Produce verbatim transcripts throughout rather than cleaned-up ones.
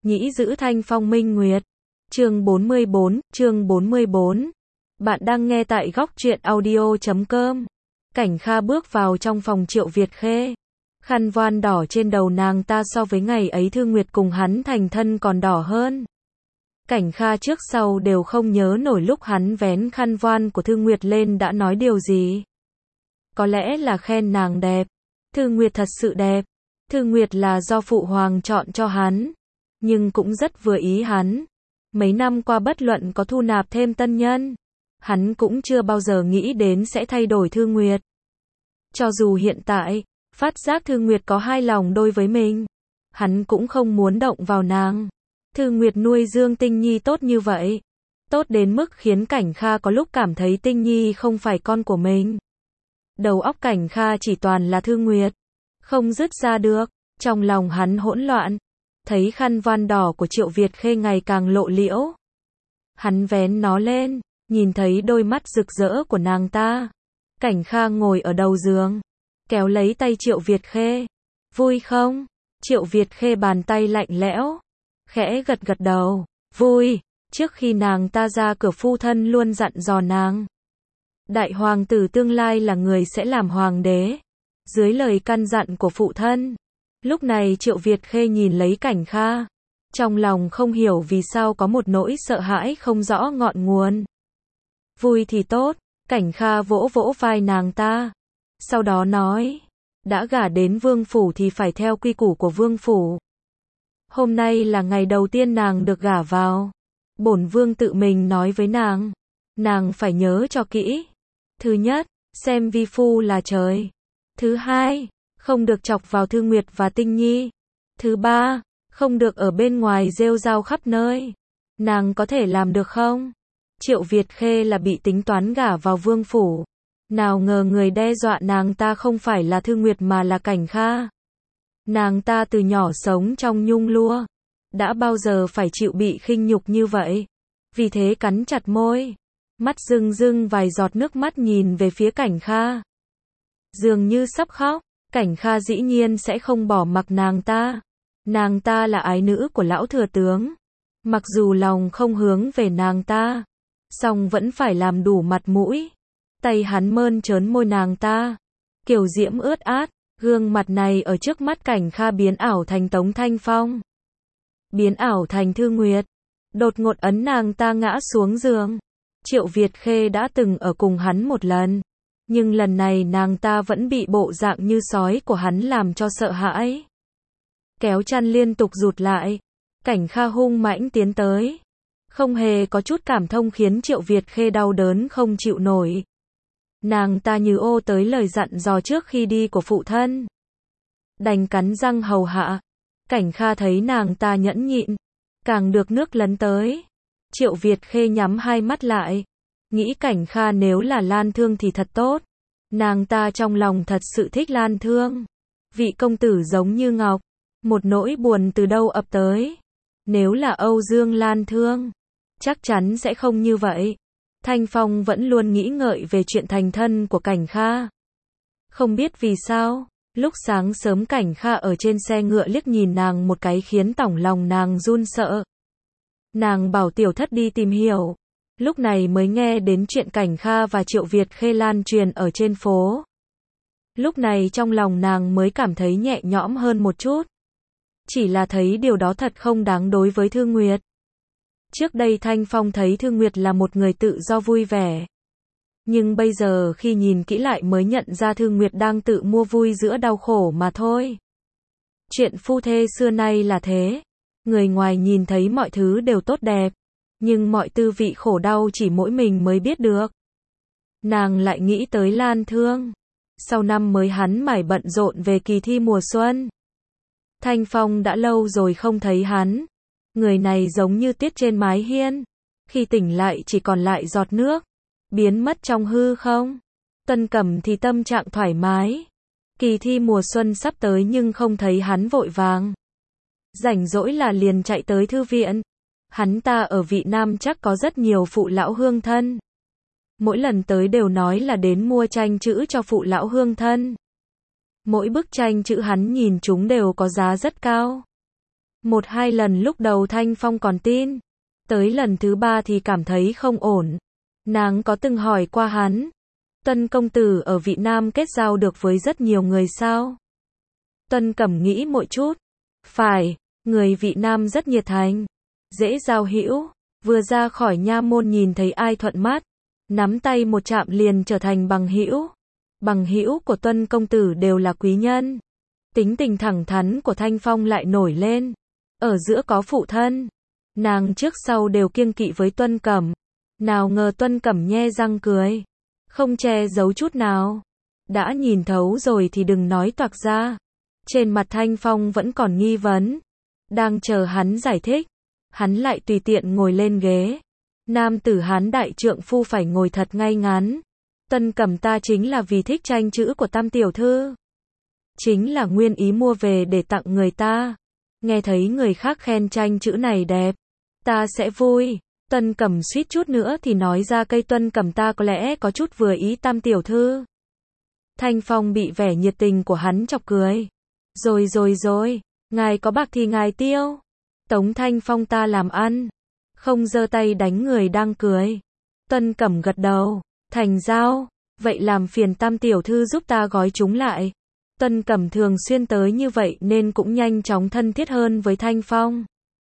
Nhĩ giữ thanh phong minh nguyệt. Chương bốn mươi bốn, chương bốn mươi bốn. Bạn đang nghe tại góc truyện audio chấm com. Cảnh Kha bước vào trong phòng Triệu Việt Khê. Khăn voan đỏ trên đầu nàng ta so với ngày ấy Thư Nguyệt cùng hắn thành thân còn đỏ hơn. Cảnh Kha trước sau đều không nhớ nổi lúc hắn vén khăn voan của Thư Nguyệt lên đã nói điều gì. Có lẽ là khen nàng đẹp. Thư Nguyệt thật sự đẹp. Thư Nguyệt là do phụ hoàng chọn cho hắn, nhưng cũng rất vừa ý hắn. Mấy năm qua bất luận có thu nạp thêm tân nhân, hắn cũng chưa bao giờ nghĩ đến sẽ thay đổi Thư Nguyệt. Cho dù hiện tại, phát giác Thư Nguyệt có hai lòng đôi với mình, hắn cũng không muốn động vào nàng. Thư Nguyệt nuôi dưỡng Tinh Nhi tốt như vậy, tốt đến mức khiến Cảnh Kha có lúc cảm thấy Tinh Nhi không phải con của mình. Đầu óc Cảnh Kha chỉ toàn là Thư Nguyệt, không dứt ra được, trong lòng hắn hỗn loạn. Thấy khăn voan đỏ của Triệu Việt Khê ngày càng lộ liễu. Hắn vén nó lên, nhìn thấy đôi mắt rực rỡ của nàng ta. Cảnh Kha ngồi ở đầu giường, kéo lấy tay Triệu Việt Khê. Vui không? Triệu Việt Khê bàn tay lạnh lẽo, khẽ gật gật đầu. Vui. Trước khi nàng ta ra cửa phu thân luôn dặn dò nàng. Đại hoàng tử tương lai là người sẽ làm hoàng đế. Dưới lời căn dặn của phụ thân. Lúc này Triệu Việt Khê nhìn lấy Cảnh Kha, trong lòng không hiểu vì sao có một nỗi sợ hãi không rõ ngọn nguồn. Vui thì tốt, Cảnh Kha vỗ vỗ vai nàng ta, sau đó nói, đã gả đến vương phủ thì phải theo quy củ của vương phủ. Hôm nay là ngày đầu tiên nàng được gả vào, bổn vương tự mình nói với nàng, nàng phải nhớ cho kỹ. Thứ nhất, xem vi phu là trời. Thứ hai, không được chọc vào Thư Nguyệt và Tinh Nhi. Thứ ba, không được ở bên ngoài rêu rao khắp nơi. Nàng có thể làm được không? Triệu Việt Khê là bị tính toán gả vào vương phủ. Nào ngờ người đe dọa nàng ta không phải là Thư Nguyệt mà là Cảnh Kha. Nàng ta từ nhỏ sống trong nhung lụa, đã bao giờ phải chịu bị khinh nhục như vậy. Vì thế cắn chặt môi, mắt rưng rưng vài giọt nước mắt nhìn về phía Cảnh Kha. Dường như sắp khóc. Cảnh Kha dĩ nhiên sẽ không bỏ mặc nàng ta. Nàng ta là ái nữ của lão thừa tướng. Mặc dù lòng không hướng về nàng ta, song vẫn phải làm đủ mặt mũi. Tay hắn mơn trớn môi nàng ta, kiều diễm ướt át. Gương mặt này ở trước mắt Cảnh Kha biến ảo thành Tống Thanh Phong, biến ảo thành Thư Nguyệt, đột ngột ấn nàng ta ngã xuống giường. Triệu Việt Khê đã từng ở cùng hắn một lần, nhưng lần này nàng ta vẫn bị bộ dạng như sói của hắn làm cho sợ hãi. Kéo chăn liên tục rụt lại. Cảnh Kha hung mãnh tiến tới, không hề có chút cảm thông khiến Triệu Việt Khê đau đớn không chịu nổi. Nàng ta như ô tới lời dặn dò trước khi đi của phụ thân, đành cắn răng hầu hạ. Cảnh Kha thấy nàng ta nhẫn nhịn, càng được nước lấn tới. Triệu Việt Khê nhắm hai mắt lại, nghĩ Cảnh Kha nếu là Lan Thương thì thật tốt. Nàng ta trong lòng thật sự thích Lan Thương. Vị công tử giống như ngọc. Một nỗi buồn từ đâu ập tới. Nếu là Âu Dương Lan Thương, chắc chắn sẽ không như vậy. Thanh Phong vẫn luôn nghĩ ngợi về chuyện thành thân của Cảnh Kha. Không biết vì sao, lúc sáng sớm Cảnh Kha ở trên xe ngựa liếc nhìn nàng một cái khiến tỏng lòng nàng run sợ. Nàng bảo tiểu thất đi tìm hiểu. Lúc này mới nghe đến chuyện Cảnh Kha và Triệu Việt Khê lan truyền ở trên phố. Lúc này trong lòng nàng mới cảm thấy nhẹ nhõm hơn một chút. Chỉ là thấy điều đó thật không đáng đối với Thư Nguyệt. Trước đây Thanh Phong thấy Thư Nguyệt là một người tự do vui vẻ. Nhưng bây giờ khi nhìn kỹ lại mới nhận ra Thư Nguyệt đang tự mua vui giữa đau khổ mà thôi. Chuyện phu thê xưa nay là thế. Người ngoài nhìn thấy mọi thứ đều tốt đẹp. Nhưng mọi tư vị khổ đau chỉ mỗi mình mới biết được. Nàng lại nghĩ tới Lan Thương. Sau năm mới hắn mải bận rộn về kỳ thi mùa xuân. Thanh Phong đã lâu rồi không thấy hắn. Người này giống như tiết trên mái hiên. Khi tỉnh lại chỉ còn lại giọt nước, biến mất trong hư không. Tân Cẩm thì tâm trạng thoải mái. Kỳ thi mùa xuân sắp tới nhưng không thấy hắn vội vàng. Rảnh rỗi là liền chạy tới thư viện. Hắn ta ở Vị Nam chắc có rất nhiều phụ lão hương thân. Mỗi lần tới đều nói là đến mua tranh chữ cho phụ lão hương thân. Mỗi bức tranh chữ hắn nhìn chúng đều có giá rất cao. Một hai lần lúc đầu Thanh Phong còn tin. Tới lần thứ ba thì cảm thấy không ổn. Nàng có từng hỏi qua hắn. Tân công tử ở Vị Nam kết giao được với rất nhiều người sao? Tân Cẩm nghĩ một chút. Phải, người Vị Nam rất nhiệt thành. Dễ giao hữu. Vừa ra khỏi nha môn nhìn thấy ai thuận mắt. Nắm tay một chạm liền trở thành bằng hữu. Bằng hữu của Tuân công tử đều là quý nhân. Tính tình thẳng thắn của Thanh Phong lại nổi lên. Ở giữa có phụ thân. Nàng trước sau đều kiêng kỵ với Tuân Cẩm. Nào ngờ Tuân Cẩm nhe răng cười. Không che giấu chút nào. Đã nhìn thấu rồi thì đừng nói toạc ra. Trên mặt Thanh Phong vẫn còn nghi vấn. Đang chờ hắn giải thích. Hắn lại tùy tiện ngồi lên ghế. Nam tử Hán đại trượng phu phải ngồi thật ngay ngắn. Tân Cẩm ta chính là vì thích tranh chữ của Tam tiểu thư. Chính là nguyên ý mua về để tặng người ta. Nghe thấy người khác khen tranh chữ này đẹp. Ta sẽ vui. Tân Cẩm suýt chút nữa thì nói ra cây Tuân Cẩm ta có lẽ có chút vừa ý Tam tiểu thư. Thanh Phong bị vẻ nhiệt tình của hắn chọc cười. Rồi rồi rồi, ngài có bạc thì ngài tiêu. Tống Thanh Phong ta làm ăn. Không giơ tay đánh người đang cười. Tân Cẩm gật đầu. Thành giao. Vậy làm phiền Tam tiểu thư giúp ta gói chúng lại. Tân Cẩm thường xuyên tới như vậy nên cũng nhanh chóng thân thiết hơn với Thanh Phong.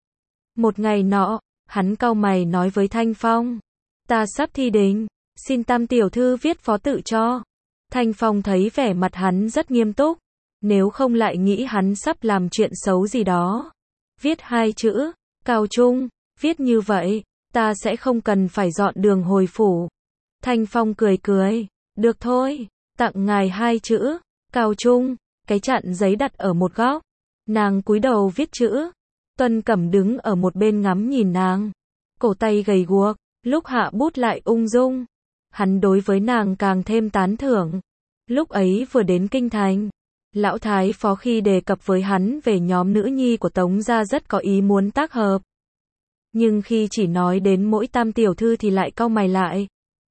Một ngày nọ, hắn cau mày nói với Thanh Phong. Ta sắp thi đình. Xin Tam tiểu thư viết phó tự cho. Thanh Phong thấy vẻ mặt hắn rất nghiêm túc. Nếu không lại nghĩ hắn sắp làm chuyện xấu gì đó. Viết hai chữ. Cao trung. Viết như vậy, ta sẽ không cần phải dọn đường hồi phủ. Thanh Phong cười cười. Được thôi, tặng ngài hai chữ. Cao trung. Cái chặn giấy đặt ở một góc. Nàng cúi đầu viết chữ. Tuân Cẩm đứng ở một bên ngắm nhìn nàng. Cổ tay gầy guộc, lúc hạ bút lại ung dung. Hắn đối với nàng càng thêm tán thưởng. Lúc ấy vừa đến kinh thành. Lão Thái Phó khi đề cập với hắn về nhóm nữ nhi của Tống gia rất có ý muốn tác hợp. Nhưng khi chỉ nói đến mỗi Tam tiểu thư thì lại cau mày lại.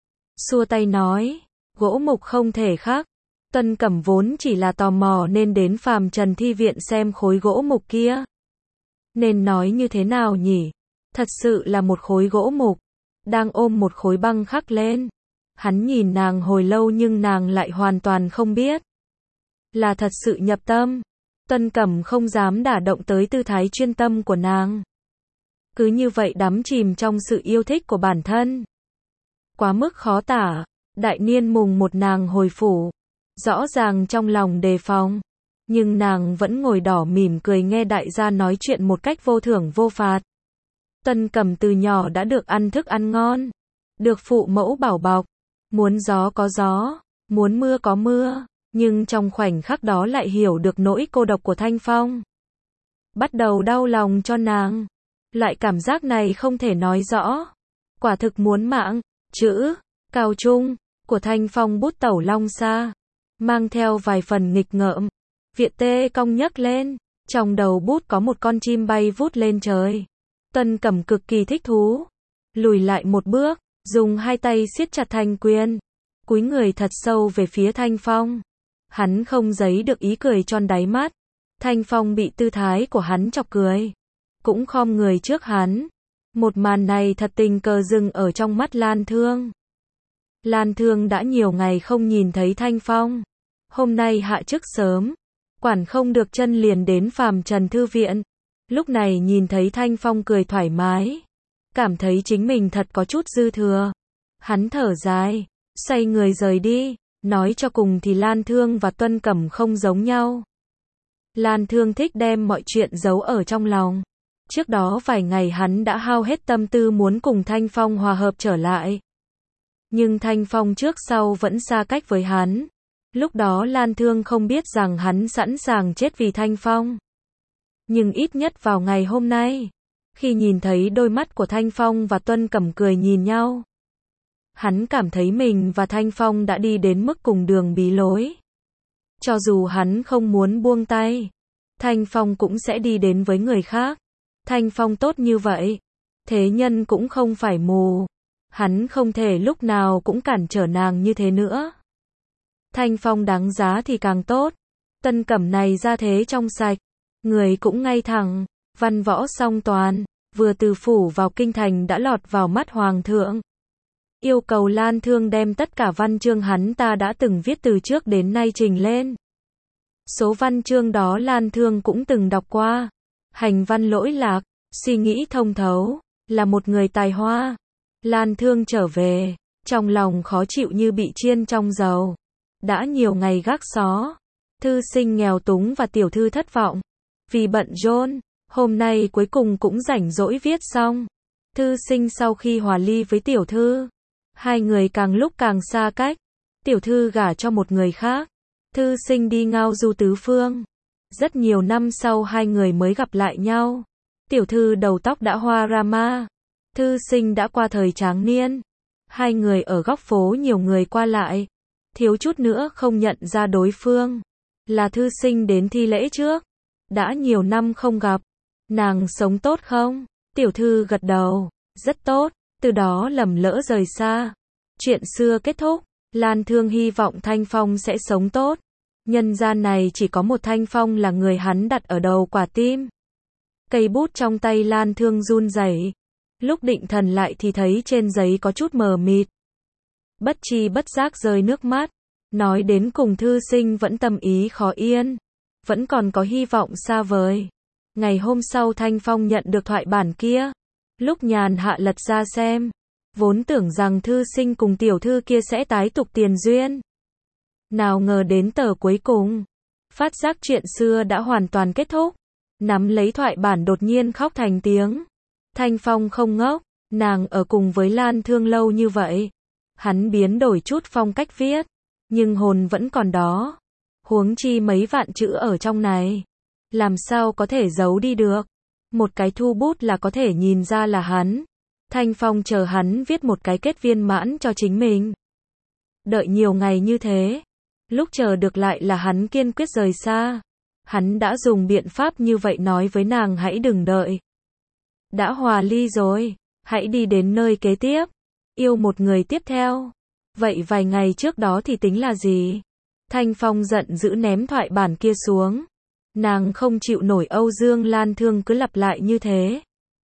Xua tay nói, gỗ mục không thể khác. Tân Cẩm vốn chỉ là tò mò nên đến Phàm Trần Thi Viện xem khối gỗ mục kia. Nên nói như thế nào nhỉ? Thật sự là một khối gỗ mục. Đang ôm một khối băng khắc lên. Hắn nhìn nàng hồi lâu nhưng nàng lại hoàn toàn không biết. Là thật sự nhập tâm. Tân Cẩm không dám đả động tới tư thái chuyên tâm của nàng. Cứ như vậy đắm chìm trong sự yêu thích của bản thân. Quá mức khó tả. Đại niên mùng một nàng hồi phủ. Rõ ràng trong lòng đề phòng. Nhưng nàng vẫn ngồi đỏ mỉm cười nghe đại gia nói chuyện một cách vô thưởng vô phạt. Tân Cẩm từ nhỏ đã được ăn thức ăn ngon. Được phụ mẫu bảo bọc. Muốn gió có gió. Muốn mưa có mưa. Nhưng trong khoảnh khắc đó lại hiểu được nỗi cô độc của Thanh Phong. Bắt đầu đau lòng cho nàng. Loại cảm giác này không thể nói rõ. Quả thực muốn mạng. Chữ, cao trung, của Thanh Phong bút tẩu long xa. Mang theo vài phần nghịch ngợm. Viện tê cong nhấc lên. Trong đầu bút có một con chim bay vút lên trời. Tân Cẩm cực kỳ thích thú. Lùi lại một bước. Dùng hai tay siết chặt thanh quyền. Cúi người thật sâu về phía Thanh Phong. Hắn không giấy được ý cười tròn đáy mắt. Thanh Phong bị tư thái của hắn chọc cười. Cũng khom người trước hắn. Một màn này thật tình cờ dừng ở trong mắt Lan Thương. Lan Thương đã nhiều ngày không nhìn thấy Thanh Phong. Hôm nay hạ chức sớm. Quản không được chân liền đến Phàm Trần Thư Viện. Lúc này nhìn thấy Thanh Phong cười thoải mái. Cảm thấy chính mình thật có chút dư thừa. Hắn thở dài. Xoay người rời đi. Nói cho cùng thì Lan Thương và Tuân Cẩm không giống nhau. Lan Thương thích đem mọi chuyện giấu ở trong lòng. Trước đó vài ngày hắn đã hao hết tâm tư muốn cùng Thanh Phong hòa hợp trở lại. Nhưng Thanh Phong trước sau vẫn xa cách với hắn. Lúc đó Lan Thương không biết rằng hắn sẵn sàng chết vì Thanh Phong. Nhưng ít nhất vào ngày hôm nay, khi nhìn thấy đôi mắt của Thanh Phong và Tuân Cẩm cười nhìn nhau, hắn cảm thấy mình và Thanh Phong đã đi đến mức cùng đường bí lối. Cho dù hắn không muốn buông tay, Thanh Phong cũng sẽ đi đến với người khác. Thanh Phong tốt như vậy, thế nhân cũng không phải mù. Hắn không thể lúc nào cũng cản trở nàng như thế nữa. Thanh Phong đáng giá thì càng tốt. Tân Cẩm này ra thế trong sạch, người cũng ngay thẳng, Văn võ song toàn, vừa từ phủ vào kinh thành đã lọt vào mắt hoàng thượng. Yêu cầu Lan Thương đem tất cả văn chương hắn ta đã từng viết từ trước đến nay trình lên. Số văn chương đó Lan Thương cũng từng đọc qua. Hành văn lỗi lạc, suy nghĩ thông thấu, là một người tài hoa. Lan Thương trở về, trong lòng khó chịu như bị chiên trong dầu. Đã nhiều ngày gác xó, thư sinh nghèo túng và tiểu thư thất vọng. Vì bận rộn, hôm nay cuối cùng cũng rảnh rỗi viết xong. Thư sinh sau khi hòa ly với tiểu thư, hai người càng lúc càng xa cách. Tiểu thư gả cho một người khác, thư sinh đi ngao du tứ phương. Rất nhiều năm sau hai người mới gặp lại nhau. Tiểu thư đầu tóc đã hoa rama, thư sinh đã qua thời tráng niên. Hai người ở góc phố nhiều người qua lại, thiếu chút nữa không nhận ra đối phương. Là thư sinh đến thi lễ trước. Đã nhiều năm không gặp, nàng sống tốt không? Tiểu thư gật đầu, rất tốt, từ đó lầm lỡ rời xa. Chuyện xưa kết thúc, Lan Thương hy vọng Thanh Phong sẽ sống tốt. Nhân gian này chỉ có một Thanh Phong là người hắn đặt ở đầu quả tim. Cây bút trong tay Lan Thương run rẩy. Lúc định thần lại thì thấy trên giấy có chút mờ mịt. Bất tri bất giác rơi nước mắt. Nói đến cùng thư sinh vẫn tâm ý khó yên. Vẫn còn có hy vọng xa vời. Ngày hôm sau Thanh Phong nhận được thoại bản kia. Lúc nhàn hạ lật ra xem. Vốn tưởng rằng thư sinh cùng tiểu thư kia sẽ tái tục tiền duyên. Nào ngờ đến tờ cuối cùng. Phát giác chuyện xưa đã hoàn toàn kết thúc. Nắm lấy thoại bản đột nhiên khóc thành tiếng. Thanh Phong không ngốc. Nàng ở cùng với Lan Thương lâu như vậy. Hắn biến đổi chút phong cách viết. Nhưng hồn vẫn còn đó. Huống chi mấy vạn chữ ở trong này. Làm sao có thể giấu đi được. Một cái thu bút là có thể nhìn ra là hắn. Thanh Phong chờ hắn viết một cái kết viên mãn cho chính mình. Đợi nhiều ngày như thế. Lúc chờ được lại là hắn kiên quyết rời xa. Hắn đã dùng biện pháp như vậy nói với nàng hãy đừng đợi. Đã hòa ly rồi. Hãy đi đến nơi kế tiếp. Yêu một người tiếp theo. Vậy vài ngày trước đó thì tính là gì? Thanh Phong giận dữ ném thoại bản kia xuống. Nàng không chịu nổi Âu Dương Lan Thương cứ lặp lại như thế.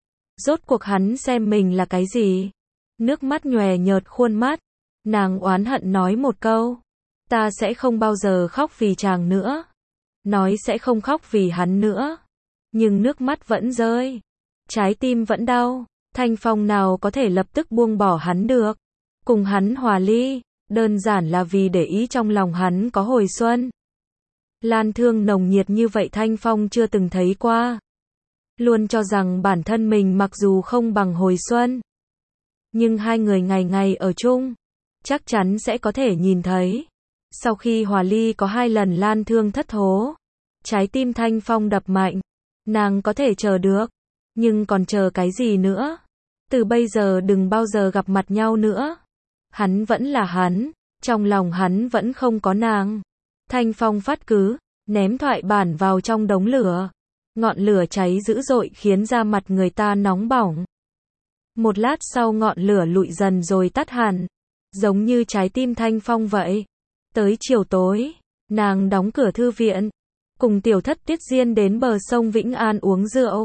Rốt cuộc hắn xem mình là cái gì? Nước mắt nhòe nhợt khuôn mắt. Nàng oán hận nói một câu. Ta sẽ không bao giờ khóc vì chàng nữa. Nói sẽ không khóc vì hắn nữa. Nhưng nước mắt vẫn rơi. Trái tim vẫn đau. Thanh Phong nào có thể lập tức buông bỏ hắn được. Cùng hắn hòa ly. Đơn giản là vì để ý trong lòng hắn có hồi xuân. Lan Thương nồng nhiệt như vậy Thanh Phong chưa từng thấy qua. Luôn cho rằng bản thân mình mặc dù không bằng hồi xuân. Nhưng hai người ngày ngày ở chung. Chắc chắn sẽ có thể nhìn thấy. Sau khi hòa ly có hai lần Lan Thương thất thố. Trái tim Thanh Phong đập mạnh. Nàng có thể chờ được. Nhưng còn chờ cái gì nữa? Từ bây giờ đừng bao giờ gặp mặt nhau nữa. Hắn vẫn là hắn. Trong lòng hắn vẫn không có nàng. Thanh Phong phát cứ. Ném thoại bản vào trong đống lửa. Ngọn lửa cháy dữ dội khiến da mặt người ta nóng bỏng. Một lát sau ngọn lửa lụi dần rồi tắt hẳn. Giống như trái tim Thanh Phong vậy. Tới chiều tối. Nàng đóng cửa thư viện. Cùng tiểu thất Tiết Diên đến bờ sông Vĩnh An uống rượu.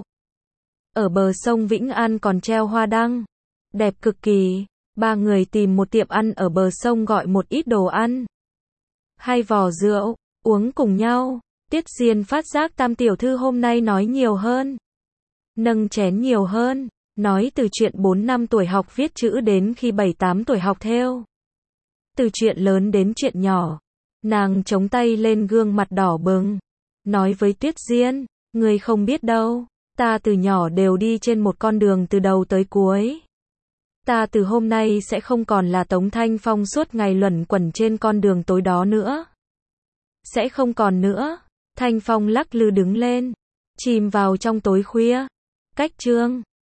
Ở bờ sông Vĩnh An còn treo hoa đăng. Đẹp cực kỳ. Ba người tìm một tiệm ăn ở bờ sông gọi một ít đồ ăn. Hai vò rượu. Uống cùng nhau. Tiết Diên phát giác Tam tiểu thư hôm nay nói nhiều hơn. Nâng chén nhiều hơn. Nói từ chuyện bốn năm tuổi học viết chữ đến khi bảy tám tuổi học thêu. Từ chuyện lớn đến chuyện nhỏ. Nàng chống tay lên gương mặt đỏ bừng. Nói với Tuyết Diên. Người không biết đâu. Ta từ nhỏ đều đi trên một con đường từ đầu tới cuối. Ta từ hôm nay sẽ không còn là Tống Thanh Phong suốt ngày luẩn quẩn trên con đường tối đó nữa. Sẽ không còn nữa. Thanh Phong lắc lư đứng lên. Chìm vào trong tối khuya. Cách chương